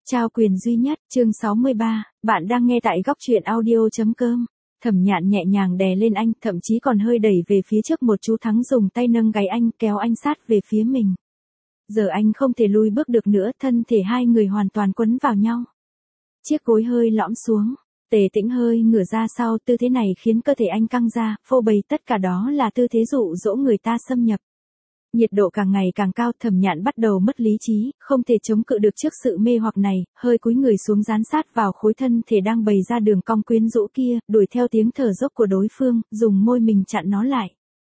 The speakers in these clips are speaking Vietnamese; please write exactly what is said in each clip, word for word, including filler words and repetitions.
Trao quyền duy nhất, chương sáu mươi ba, bạn đang nghe tại góc truyện audio.com. Thẩm Nhạn nhẹ nhàng đè lên anh, thậm chí còn hơi đẩy về phía trước một chú Thắng dùng tay nâng gáy anh, kéo anh sát về phía mình. Giờ anh không thể lùi bước được nữa, thân thể hai người hoàn toàn quấn vào nhau. Chiếc gối hơi lõm xuống, Tề Tĩnh hơi ngửa ra sau, tư thế này khiến cơ thể anh căng ra, phô bày tất cả đó là tư thế dụ dỗ người ta xâm nhập. Nhiệt độ càng ngày càng cao, Thẩm Nhạn bắt đầu mất lý trí, không thể chống cự được trước sự mê hoặc này, hơi cúi người xuống dán sát vào khối thân thể đang bày ra đường cong quyến rũ kia, đuổi theo tiếng thở dốc của đối phương, dùng môi mình chặn nó lại.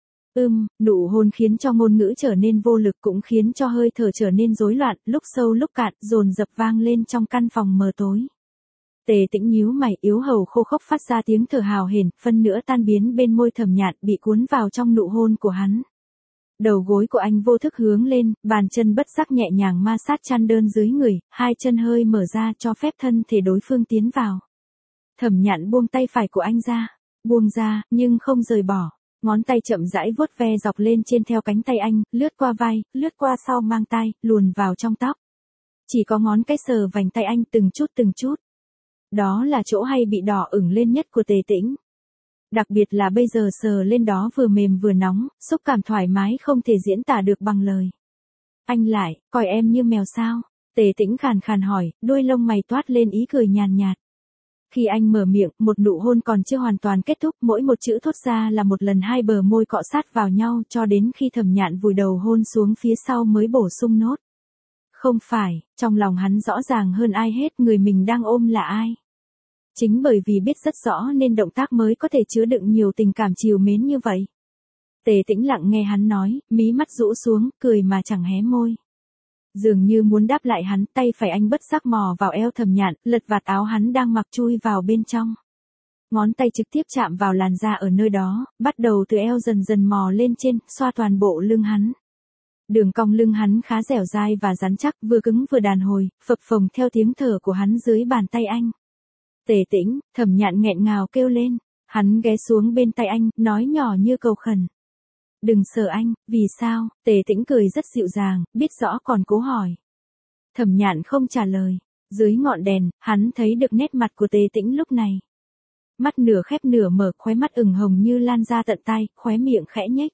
Ưm, nụ hôn khiến cho ngôn ngữ trở nên vô lực, cũng khiến cho hơi thở trở nên rối loạn, lúc sâu lúc cạn, dồn dập vang lên trong căn phòng mờ tối. Tề Tĩnh nhíu mày, yếu hầu khô khốc phát ra tiếng thở hào hển, phân nữa tan biến bên môi Thẩm Nhạn, bị cuốn vào trong nụ hôn của hắn. Đầu gối của anh vô thức hướng lên, bàn chân bất giác nhẹ nhàng ma sát chăn đơn dưới người, hai chân hơi mở ra cho phép thân thể đối phương tiến vào. Thẩm Nhạn buông tay phải của anh ra, buông ra, nhưng không rời bỏ. Ngón tay chậm rãi vuốt ve dọc lên trên theo cánh tay anh, lướt qua vai, lướt qua sau mang tay, luồn vào trong tóc. Chỉ có ngón cái sờ vành tay anh từng chút từng chút. Đó là chỗ hay bị đỏ ửng lên nhất của Tề Tĩnh. Đặc biệt là bây giờ sờ lên đó vừa mềm vừa nóng, xúc cảm thoải mái không thể diễn tả được bằng lời. Anh lại, coi em như mèo sao? Tề Tĩnh khàn khàn hỏi, đôi lông mày toát lên ý cười nhàn nhạt. Khi anh mở miệng, một nụ hôn còn chưa hoàn toàn kết thúc, mỗi một chữ thốt ra là một lần hai bờ môi cọ sát vào nhau cho đến khi Thẩm Nhạn vùi đầu hôn xuống phía sau mới bổ sung nốt. Không phải, trong lòng hắn rõ ràng hơn ai hết người mình đang ôm là ai. Chính bởi vì biết rất rõ nên động tác mới có thể chứa đựng nhiều tình cảm trìu mến như vậy. Tề Tĩnh lặng nghe hắn nói, mí mắt rũ xuống, cười mà chẳng hé môi. Dường như muốn đáp lại hắn, tay phải anh bất giác mò vào eo Thẩm Nhạn, lật vạt áo hắn đang mặc chui vào bên trong. Ngón tay trực tiếp chạm vào làn da ở nơi đó, bắt đầu từ eo dần dần mò lên trên, xoa toàn bộ lưng hắn. Đường cong lưng hắn khá dẻo dai và rắn chắc, vừa cứng vừa đàn hồi, phập phồng theo tiếng thở của hắn dưới bàn tay anh. Tề Tĩnh, Thẩm Nhạn nghẹn ngào kêu lên, hắn ghé xuống bên tay anh, nói nhỏ như cầu khẩn. Đừng sợ anh, vì sao? Tề Tĩnh cười rất dịu dàng, biết rõ còn cố hỏi. Thẩm Nhạn không trả lời, dưới ngọn đèn, hắn thấy được nét mặt của Tề Tĩnh lúc này. Mắt nửa khép nửa mở, khóe mắt ửng hồng như lan ra tận tai, khóe miệng khẽ nhếch.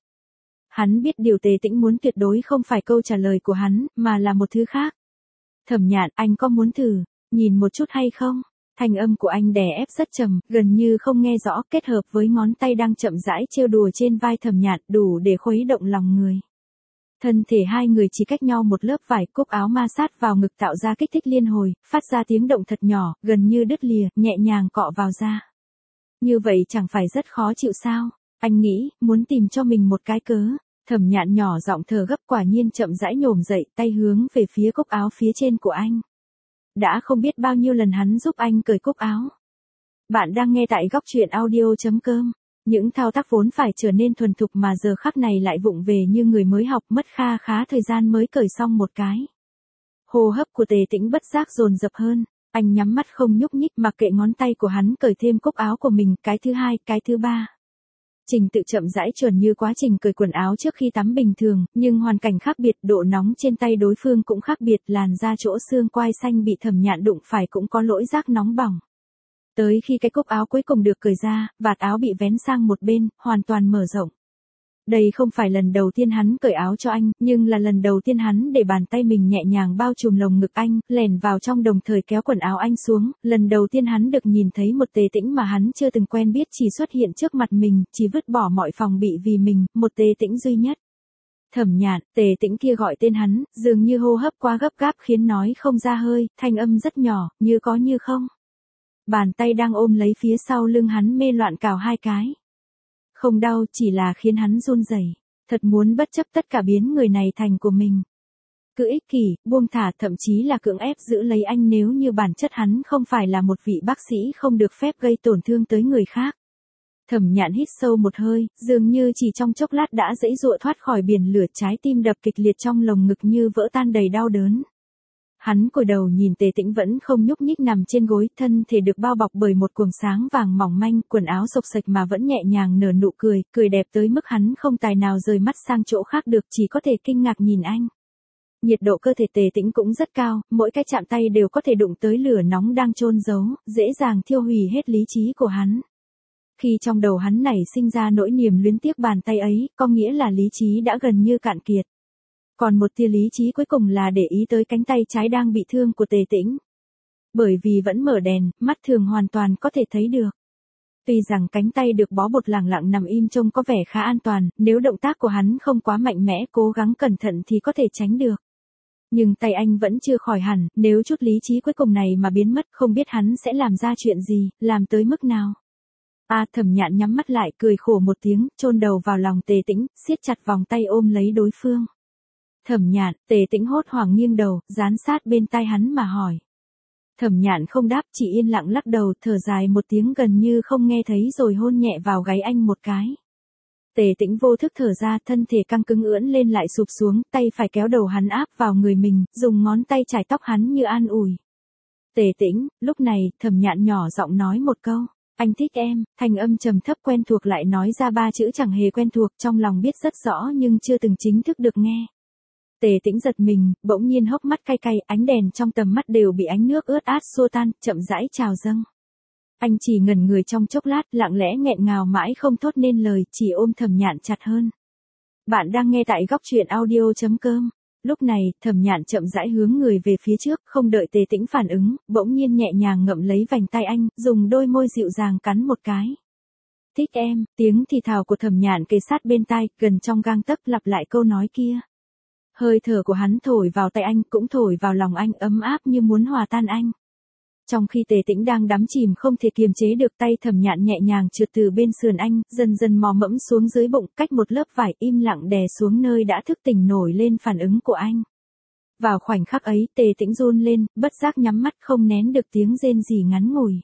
Hắn biết điều Tề Tĩnh muốn tuyệt đối không phải câu trả lời của hắn, mà là một thứ khác. Thẩm Nhạn, anh có muốn thử, nhìn một chút hay không? Thanh âm của anh đè ép rất trầm, gần như không nghe rõ, kết hợp với ngón tay đang chậm rãi trêu đùa trên vai Thẩm Nhạn, đủ để khuấy động lòng người. Thân thể hai người chỉ cách nhau một lớp vải, cúc áo ma sát vào ngực tạo ra kích thích liên hồi, phát ra tiếng động thật nhỏ, gần như đứt lìa, nhẹ nhàng cọ vào da. Như vậy chẳng phải rất khó chịu sao? Anh nghĩ, muốn tìm cho mình một cái cớ. Thẩm Nhạn nhỏ giọng thở gấp, quả nhiên chậm rãi nhổm dậy, tay hướng về phía cúc áo phía trên của anh. Đã không biết bao nhiêu lần hắn giúp anh cởi cúc áo. Bạn đang nghe tại góc truyện audio.com. Những thao tác vốn phải trở nên thuần thục mà giờ khắc này lại vụng về như người mới học, mất kha khá thời gian mới cởi xong một cái. Hô hấp của Tề Tĩnh bất giác dồn dập hơn, anh nhắm mắt không nhúc nhích mặc kệ ngón tay của hắn cởi thêm cúc áo của mình, cái thứ hai, cái thứ ba. Trình tự chậm rãi chuẩn như quá trình cởi quần áo trước khi tắm bình thường, nhưng hoàn cảnh khác biệt, độ nóng trên tay đối phương cũng khác biệt, làn da chỗ xương quai xanh bị Thẩm Nhạn đụng phải cũng có lỗi rác nóng bỏng. Tới khi cái cúc áo cuối cùng được cởi ra, vạt áo bị vén sang một bên, hoàn toàn mở rộng. Đây không phải lần đầu tiên hắn cởi áo cho anh, nhưng là lần đầu tiên hắn để bàn tay mình nhẹ nhàng bao trùm lồng ngực anh, lèn vào trong đồng thời kéo quần áo anh xuống, lần đầu tiên hắn được nhìn thấy một Tề Tĩnh mà hắn chưa từng quen biết chỉ xuất hiện trước mặt mình, chỉ vứt bỏ mọi phòng bị vì mình, một Tề Tĩnh duy nhất. Thẩm Nhạn, Tề Tĩnh kia gọi tên hắn, dường như hô hấp quá gấp gáp khiến nói không ra hơi, thanh âm rất nhỏ, như có như không. Bàn tay đang ôm lấy phía sau lưng hắn mê loạn cào hai cái. Không đau, chỉ là khiến hắn run rẩy, thật muốn bất chấp tất cả biến người này thành của mình. Cứ ích kỷ, buông thả, thậm chí là cưỡng ép giữ lấy anh nếu như bản chất hắn không phải là một vị bác sĩ không được phép gây tổn thương tới người khác. Thẩm Nhạn hít sâu một hơi, dường như chỉ trong chốc lát đã giãy giụa thoát khỏi biển lửa, trái tim đập kịch liệt trong lồng ngực như vỡ tan đầy đau đớn. Hắn cúi đầu nhìn Tề Tĩnh vẫn không nhúc nhích nằm trên gối, thân thể được bao bọc bởi một quầng sáng vàng mỏng manh, quần áo xộc xệch mà vẫn nhẹ nhàng nở nụ cười, cười đẹp tới mức hắn không tài nào rời mắt sang chỗ khác được, chỉ có thể kinh ngạc nhìn anh. Nhiệt độ cơ thể Tề Tĩnh cũng rất cao, mỗi cái chạm tay đều có thể đụng tới lửa nóng đang chôn giấu, dễ dàng thiêu hủy hết lý trí của hắn. Khi trong đầu hắn nảy sinh ra nỗi niềm luyến tiếc bàn tay ấy, có nghĩa là lý trí đã gần như cạn kiệt. Còn một tia lý trí cuối cùng là để ý tới cánh tay trái đang bị thương của Tề Tĩnh. Bởi vì vẫn mở đèn, mắt thường hoàn toàn có thể thấy được. Tuy rằng cánh tay được bó bột lẳng lặng nằm im trông có vẻ khá an toàn, nếu động tác của hắn không quá mạnh mẽ cố gắng cẩn thận thì có thể tránh được. Nhưng tay anh vẫn chưa khỏi hẳn, nếu chút lý trí cuối cùng này mà biến mất không biết hắn sẽ làm ra chuyện gì, làm tới mức nào. A Thẩm Nhạn nhắm mắt lại cười khổ một tiếng, chôn đầu vào lòng Tề Tĩnh, siết chặt vòng tay ôm lấy đối phương. Thẩm Nhạn, Tề Tĩnh hốt hoảng nghiêng đầu, dán sát bên tai hắn mà hỏi. Thẩm Nhạn không đáp, chỉ yên lặng lắc đầu, thở dài một tiếng gần như không nghe thấy rồi hôn nhẹ vào gáy anh một cái. Tề Tĩnh vô thức thở ra, thân thể căng cứng ưỡn lên lại sụp xuống, tay phải kéo đầu hắn áp vào người mình, dùng ngón tay chải tóc hắn như an ủi. Tề Tĩnh, lúc này, Thẩm Nhạn nhỏ giọng nói một câu. Anh thích em, thanh âm trầm thấp quen thuộc lại nói ra ba chữ chẳng hề quen thuộc, trong lòng biết rất rõ nhưng chưa từng chính thức được nghe. Tề Tĩnh giật mình, bỗng nhiên hốc mắt cay cay, ánh đèn trong tầm mắt đều bị ánh nước ướt át xua tan, chậm rãi trào dâng. Anh chỉ ngẩn người trong chốc lát, lặng lẽ nghẹn ngào mãi không thốt nên lời, chỉ ôm Thẩm Nhạn chặt hơn. Bạn đang nghe tại góc truyện audio chấm com. Lúc này, Thẩm Nhạn chậm rãi hướng người về phía trước, không đợi Tề Tĩnh phản ứng, bỗng nhiên nhẹ nhàng ngậm lấy vành tay anh, dùng đôi môi dịu dàng cắn một cái. Thích em, tiếng thì thào của Thẩm Nhạn kề sát bên tai, gần trong gang tấc lặp lại câu nói kia. Hơi thở của hắn thổi vào tay anh, cũng thổi vào lòng anh, ấm áp như muốn hòa tan anh. Trong khi Tề Tĩnh đang đắm chìm không thể kiềm chế được, tay Thẩm Nhạn nhẹ nhàng trượt từ bên sườn anh, dần dần mò mẫm xuống dưới bụng, cách một lớp vải im lặng đè xuống nơi đã thức tỉnh nổi lên phản ứng của anh. Vào khoảnh khắc ấy, Tề Tĩnh run lên, bất giác nhắm mắt không nén được tiếng rên rỉ ngắn ngủi.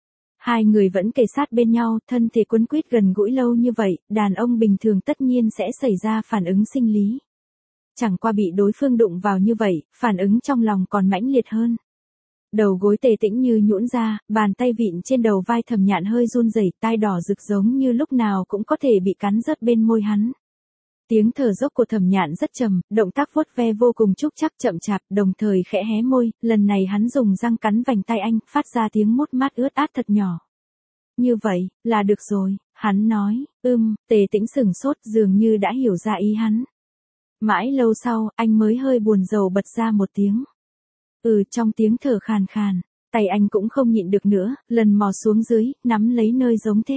Hai người vẫn kề sát bên nhau, thân thể quấn quýt gần gũi lâu như vậy, đàn ông bình thường tất nhiên sẽ xảy ra phản ứng sinh lý. Chẳng qua bị đối phương đụng vào như vậy, phản ứng trong lòng còn mãnh liệt hơn. Đầu gối Tề Tĩnh như nhũn ra, bàn tay vịn trên đầu vai Thẩm Nhạn hơi run rẩy, tai đỏ rực giống như lúc nào cũng có thể bị cắn rớt bên môi hắn. Tiếng thở dốc của Thẩm Nhạn rất trầm, động tác vuốt ve vô cùng trúc trắc chậm chạp, đồng thời khẽ hé môi, lần này hắn dùng răng cắn vành tay anh, phát ra tiếng mút mát ướt át thật nhỏ. Như vậy, là được rồi, hắn nói, ưm, Tề Tĩnh sửng sốt dường như đã hiểu ra ý hắn. Mãi lâu sau, anh mới hơi buồn rầu bật ra một tiếng. Ừ, trong tiếng thở khàn khàn, tay anh cũng không nhịn được nữa, lần mò xuống dưới, nắm lấy nơi giống thế.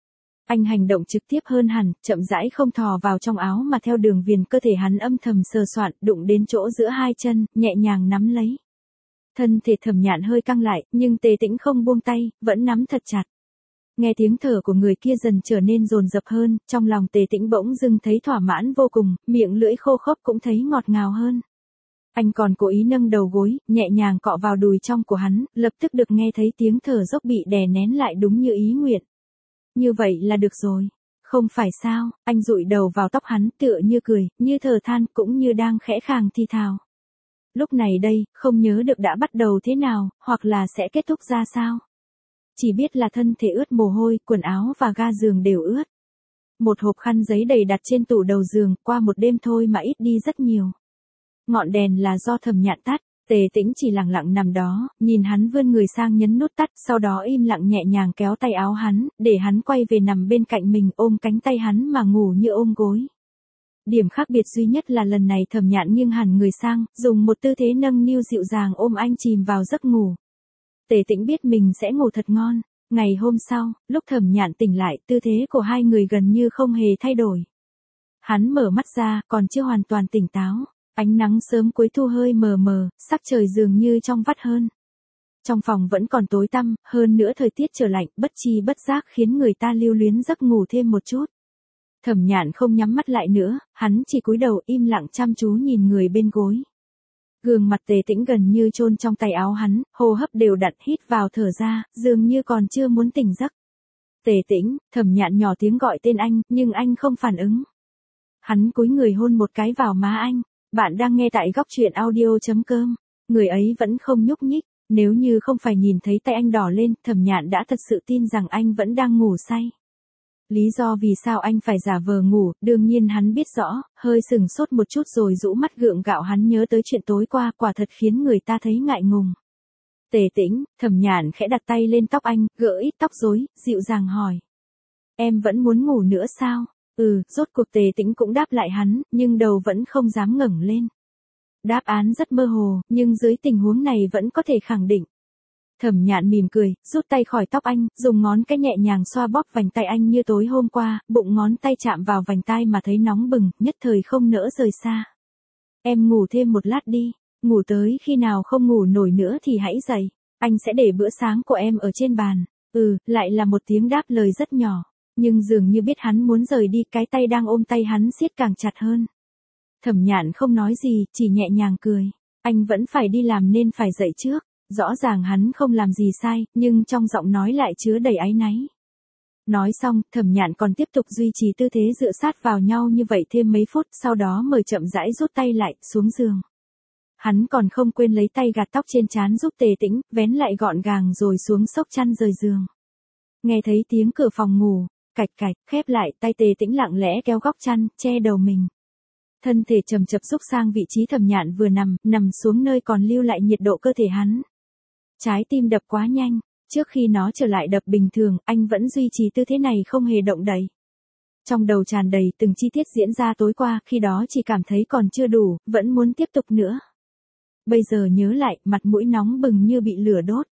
Anh hành động trực tiếp hơn hẳn, chậm rãi không thò vào trong áo mà theo đường viền cơ thể hắn âm thầm sờ soạn, đụng đến chỗ giữa hai chân, nhẹ nhàng nắm lấy. Thân thể Thẩm Nhạn hơi căng lại, nhưng Tề Tĩnh không buông tay, vẫn nắm thật chặt. Nghe tiếng thở của người kia dần trở nên dồn dập hơn, trong lòng Tề Tĩnh bỗng dưng thấy thỏa mãn vô cùng, miệng lưỡi khô khốc cũng thấy ngọt ngào hơn. Anh còn cố ý nâng đầu gối, nhẹ nhàng cọ vào đùi trong của hắn, lập tức được nghe thấy tiếng thở dốc bị đè nén lại đúng như ý nguyện. Như vậy là được rồi. Không phải sao, anh dụi đầu vào tóc hắn tựa như cười, như thở than cũng như đang khẽ khàng thì thào. Lúc này đây, không nhớ được đã bắt đầu thế nào, hoặc là sẽ kết thúc ra sao. Chỉ biết là thân thể ướt mồ hôi, quần áo và ga giường đều ướt. Một hộp khăn giấy đầy đặt trên tủ đầu giường, qua một đêm thôi mà ít đi rất nhiều. Ngọn đèn là do Thẩm Nhạn tắt, Tề Tĩnh chỉ lặng lặng nằm đó, nhìn hắn vươn người sang nhấn nút tắt, sau đó im lặng nhẹ nhàng kéo tay áo hắn, để hắn quay về nằm bên cạnh mình, ôm cánh tay hắn mà ngủ như ôm gối. Điểm khác biệt duy nhất là lần này Thẩm Nhạn nghiêng hẳn người sang, dùng một tư thế nâng niu dịu dàng ôm anh chìm vào giấc ngủ. Tề Tĩnh biết mình sẽ ngủ thật ngon. Ngày hôm sau, lúc Thẩm Nhạn tỉnh lại, tư thế của hai người gần như không hề thay đổi. Hắn mở mắt ra, còn chưa hoàn toàn tỉnh táo. Ánh nắng sớm cuối thu hơi mờ mờ, sắc trời dường như trong vắt hơn. Trong phòng vẫn còn tối tăm, hơn nữa thời tiết trở lạnh, bất chi bất giác khiến người ta lưu luyến giấc ngủ thêm một chút. Thẩm Nhạn không nhắm mắt lại nữa, hắn chỉ cúi đầu im lặng chăm chú nhìn người bên gối. Gương mặt Tề Tĩnh gần như chôn trong tay áo hắn, hô hấp đều đặn, hít vào thở ra, dường như còn chưa muốn tỉnh giấc. Tề Tĩnh, Thẩm Nhạn nhỏ tiếng gọi tên anh, nhưng anh không phản ứng. Hắn cúi người hôn một cái vào má anh. Bạn đang nghe tại góc truyện audio chấm com. Người ấy vẫn không nhúc nhích, nếu như không phải nhìn thấy tay anh đỏ lên, Thẩm Nhạn đã thật sự tin rằng anh vẫn đang ngủ say. Lý do vì sao anh phải giả vờ ngủ, đương nhiên hắn biết rõ, hơi sừng sốt một chút rồi rũ mắt gượng gạo hắn nhớ tới chuyện tối qua, quả thật khiến người ta thấy ngại ngùng. Tề Tĩnh, Thẩm Nhạn khẽ đặt tay lên tóc anh, gỡ ít tóc rối, dịu dàng hỏi. Em vẫn muốn ngủ nữa sao? Ừ, rốt cuộc Tề Tĩnh cũng đáp lại hắn, nhưng đầu vẫn không dám ngẩng lên. Đáp án rất mơ hồ, nhưng dưới tình huống này vẫn có thể khẳng định. Thẩm Nhạn mỉm cười, rút tay khỏi tóc anh, dùng ngón cái nhẹ nhàng xoa bóp vành tay anh như tối hôm qua, bụng ngón tay chạm vào vành tai mà thấy nóng bừng, nhất thời không nỡ rời xa. Em ngủ thêm một lát đi, ngủ tới khi nào không ngủ nổi nữa thì hãy dậy, anh sẽ để bữa sáng của em ở trên bàn. Ừ, lại là một tiếng đáp lời rất nhỏ, nhưng dường như biết hắn muốn rời đi, cái tay đang ôm tay hắn siết càng chặt hơn. Thẩm Nhạn không nói gì, chỉ nhẹ nhàng cười. Anh vẫn phải đi làm nên phải dậy trước. Rõ ràng hắn không làm gì sai, nhưng trong giọng nói lại chứa đầy áy náy. Nói xong, Thẩm Nhạn còn tiếp tục duy trì tư thế dựa sát vào nhau như vậy thêm mấy phút, sau đó mới chậm rãi rút tay lại, xuống giường. Hắn còn không quên lấy tay gạt tóc trên trán giúp Tề Tĩnh, vén lại gọn gàng rồi xuống xốc chăn rời giường. Nghe thấy tiếng cửa phòng ngủ, cạch cạch, khép lại, tay Tề Tĩnh lặng lẽ kéo góc chăn, che đầu mình. Thân thể chậm chậm rúc sang vị trí Thẩm Nhạn vừa nằm, nằm xuống nơi còn lưu lại nhiệt độ cơ thể hắn. Trái tim đập quá nhanh, trước khi nó trở lại đập bình thường, anh vẫn duy trì tư thế này không hề động đậy. Trong đầu tràn đầy từng chi tiết diễn ra tối qua, khi đó chỉ cảm thấy còn chưa đủ, vẫn muốn tiếp tục nữa. Bây giờ nhớ lại, mặt mũi nóng bừng như bị lửa đốt.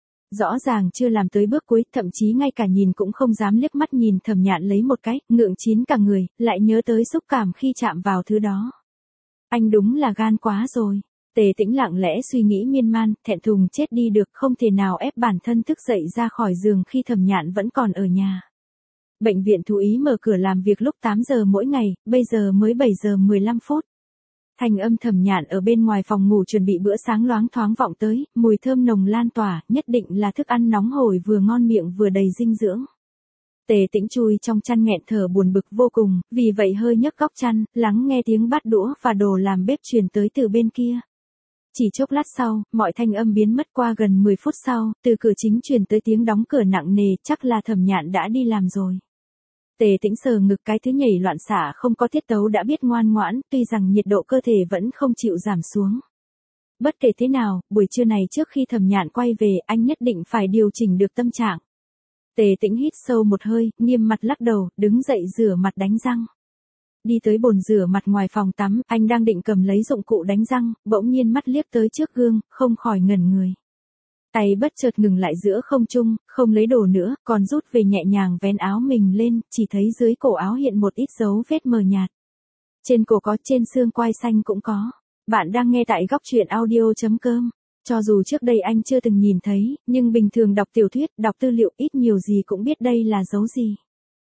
Rõ ràng chưa làm tới bước cuối, thậm chí ngay cả nhìn cũng không dám liếc mắt nhìn Thẩm Nhạn lấy một cái, ngượng chín cả người, lại nhớ tới xúc cảm khi chạm vào thứ đó. Anh đúng là gan quá rồi. Tề Tĩnh lặng lẽ suy nghĩ miên man, thẹn thùng chết đi được, không thể nào ép bản thân thức dậy ra khỏi giường khi Thẩm Nhạn vẫn còn ở nhà. Bệnh viện thú y mở cửa làm việc lúc tám giờ mỗi ngày, bây giờ mới bảy giờ mười lăm phút. Thanh âm Thẩm Nhạn ở bên ngoài phòng ngủ chuẩn bị bữa sáng loáng thoáng vọng tới, mùi thơm nồng lan tỏa, nhất định là thức ăn nóng hổi vừa ngon miệng vừa đầy dinh dưỡng. Tề Tĩnh chui trong chăn nghẹn thở buồn bực vô cùng, vì vậy hơi nhấc góc chăn, lắng nghe tiếng bát đũa và đồ làm bếp truyền tới từ bên kia. Chỉ chốc lát sau, mọi thanh âm biến mất, qua gần mười phút sau, từ cửa chính truyền tới tiếng đóng cửa nặng nề, chắc là Thẩm Nhạn đã đi làm rồi. Tề Tĩnh sờ ngực, cái thứ nhảy loạn xạ không có tiết tấu đã biết ngoan ngoãn, tuy rằng nhiệt độ cơ thể vẫn không chịu giảm xuống. Bất kể thế nào, buổi trưa này trước khi Thẩm Nhạn quay về, anh nhất định phải điều chỉnh được tâm trạng. Tề Tĩnh hít sâu một hơi, nghiêm mặt lắc đầu, đứng dậy rửa mặt đánh răng. Đi tới bồn rửa mặt ngoài phòng tắm, anh đang định cầm lấy dụng cụ đánh răng, bỗng nhiên mắt liếc tới trước gương, không khỏi ngẩn người. Tay bất chợt ngừng lại giữa không trung, không lấy đồ nữa, còn rút về nhẹ nhàng vén áo mình lên, chỉ thấy dưới cổ áo hiện một ít dấu vết mờ nhạt. Trên cổ có, trên xương quai xanh cũng có. Bạn đang nghe tại góc truyện audio chấm com. Cho dù trước đây anh chưa từng nhìn thấy, nhưng bình thường đọc tiểu thuyết, đọc tư liệu ít nhiều gì cũng biết đây là dấu gì.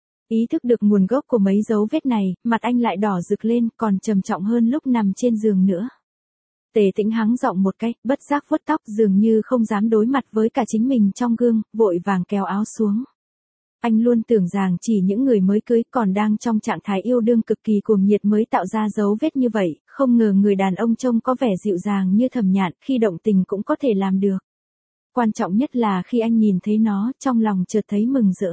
Ý thức được nguồn gốc của mấy dấu vết này, mặt anh lại đỏ rực lên, còn trầm trọng hơn lúc nằm trên giường nữa. Tề Tĩnh hắng giọng một cái, bất giác vuốt tóc, dường như không dám đối mặt với cả chính mình trong gương, vội vàng kéo áo xuống. Anh luôn tưởng rằng chỉ những người mới cưới còn đang trong trạng thái yêu đương cực kỳ cuồng nhiệt mới tạo ra dấu vết như vậy, không ngờ người đàn ông trông có vẻ dịu dàng như Thẩm Nhạn, khi động tình cũng có thể làm được. Quan trọng nhất là khi anh nhìn thấy nó, trong lòng chợt thấy mừng rỡ.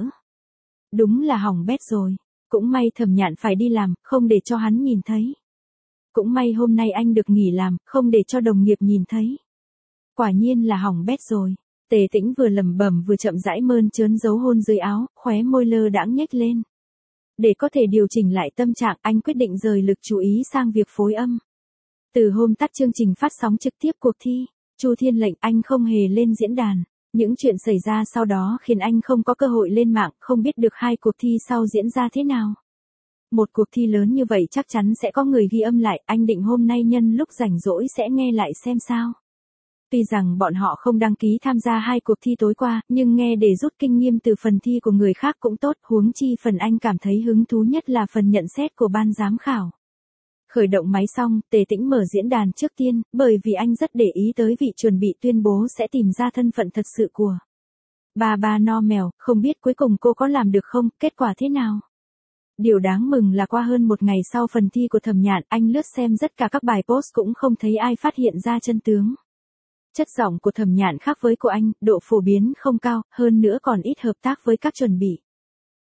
Đúng là hỏng bét rồi. Cũng may Thẩm Nhạn phải đi làm, không để cho hắn nhìn thấy. Cũng may hôm nay anh được nghỉ làm, không để cho đồng nghiệp nhìn thấy. Quả nhiên là hỏng bét rồi. Tề Tĩnh vừa lẩm bẩm vừa chậm rãi mơn trớn dấu hôn dưới áo, khóe môi lơ đãng nhếch lên. Để có thể điều chỉnh lại tâm trạng, anh quyết định rời lực chú ý sang việc phối âm. Từ hôm tắt chương trình phát sóng trực tiếp cuộc thi, Chu Thiên lệnh, anh không hề lên diễn đàn. Những chuyện xảy ra sau đó khiến anh không có cơ hội lên mạng, không biết được hai cuộc thi sau diễn ra thế nào. Một cuộc thi lớn như vậy chắc chắn sẽ có người ghi âm lại, anh định hôm nay nhân lúc rảnh rỗi sẽ nghe lại xem sao. Tuy rằng bọn họ không đăng ký tham gia hai cuộc thi tối qua, nhưng nghe để rút kinh nghiệm từ phần thi của người khác cũng tốt, huống chi phần anh cảm thấy hứng thú nhất là phần nhận xét của ban giám khảo. Khởi động máy xong, Tề Tĩnh mở diễn đàn trước tiên, bởi vì anh rất để ý tới vị chuẩn bị tuyên bố sẽ tìm ra thân phận thật sự của bà bà no mèo, không biết cuối cùng cô có làm được không, kết quả thế nào. Điều đáng mừng là qua hơn một ngày sau phần thi của Thẩm Nhạn, anh lướt xem tất cả các bài post cũng không thấy ai phát hiện ra chân tướng. Chất giọng của Thẩm Nhạn khác với của anh, độ phổ biến không cao, hơn nữa còn ít hợp tác với các chuẩn bị.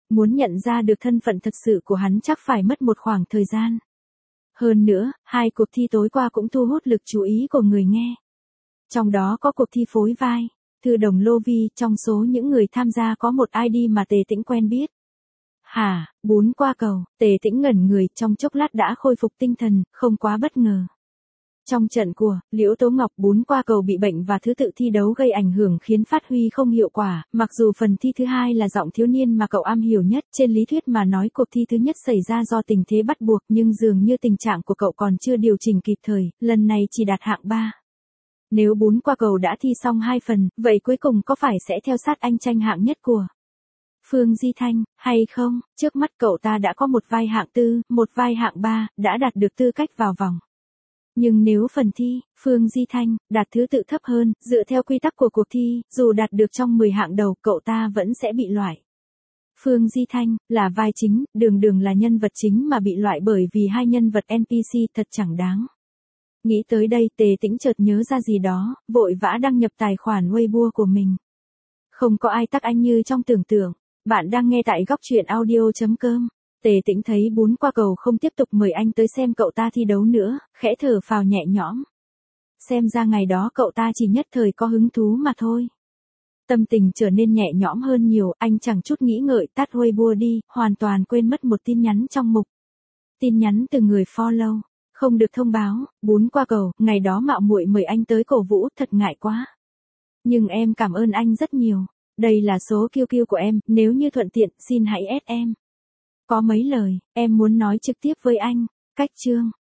Muốn nhận ra được thân phận thật sự của hắn chắc phải mất một khoảng thời gian. Hơn nữa, hai cuộc thi tối qua cũng thu hút lực chú ý của người nghe. Trong đó có cuộc thi phối vai. Thư đồng Lô Vi, trong số những người tham gia có một i đê mà Tề Tĩnh quen biết. Hả, bún qua cầu, Tề Tĩnh ngẩn người, trong chốc lát đã khôi phục tinh thần, không quá bất ngờ. Trong trận của Liễu Tố Ngọc, bún qua cầu bị bệnh và thứ tự thi đấu gây ảnh hưởng khiến phát huy không hiệu quả, mặc dù phần thi thứ hai là giọng thiếu niên mà cậu am hiểu nhất, trên lý thuyết mà nói cuộc thi thứ nhất xảy ra do tình thế bắt buộc, nhưng dường như tình trạng của cậu còn chưa điều chỉnh kịp thời, lần này chỉ đạt hạng ba. Nếu bún qua cầu đã thi xong hai phần, vậy cuối cùng có phải sẽ theo sát anh tranh hạng nhất của Phương Di Thanh, hay không? Trước mắt cậu ta đã có một vai hạng tư, một vai hạng ba, đã đạt được tư cách vào vòng. Nhưng nếu phần thi, Phương Di Thanh, đạt thứ tự thấp hơn, dựa theo quy tắc của cuộc thi, dù đạt được trong mười hạng đầu, cậu ta vẫn sẽ bị loại. Phương Di Thanh, là vai chính, đường đường là nhân vật chính mà bị loại bởi vì hai nhân vật en pê xê thật chẳng đáng. Nghĩ tới đây, Tề Tĩnh chợt nhớ ra gì đó, vội vã đăng nhập tài khoản Weibo của mình. Không có ai tắc anh như trong tưởng tượng. Bạn đang nghe tại góc truyện audio chấm com. Tề Tĩnh thấy bún qua cầu không tiếp tục mời anh tới xem cậu ta thi đấu nữa, khẽ thở phào nhẹ nhõm. Xem ra ngày đó cậu ta chỉ nhất thời có hứng thú mà thôi. Tâm tình trở nên nhẹ nhõm hơn nhiều, anh chẳng chút nghĩ ngợi tắt Weibo đi, hoàn toàn quên mất một tin nhắn trong mục. Tin nhắn từ người follow. Không được thông báo, bún qua cầu, ngày đó mạo muội mời anh tới cổ vũ, thật ngại quá. Nhưng em cảm ơn anh rất nhiều. Đây là số quy quy của em, nếu như thuận tiện, xin hãy add em. Có mấy lời, em muốn nói trực tiếp với anh. Cách chương.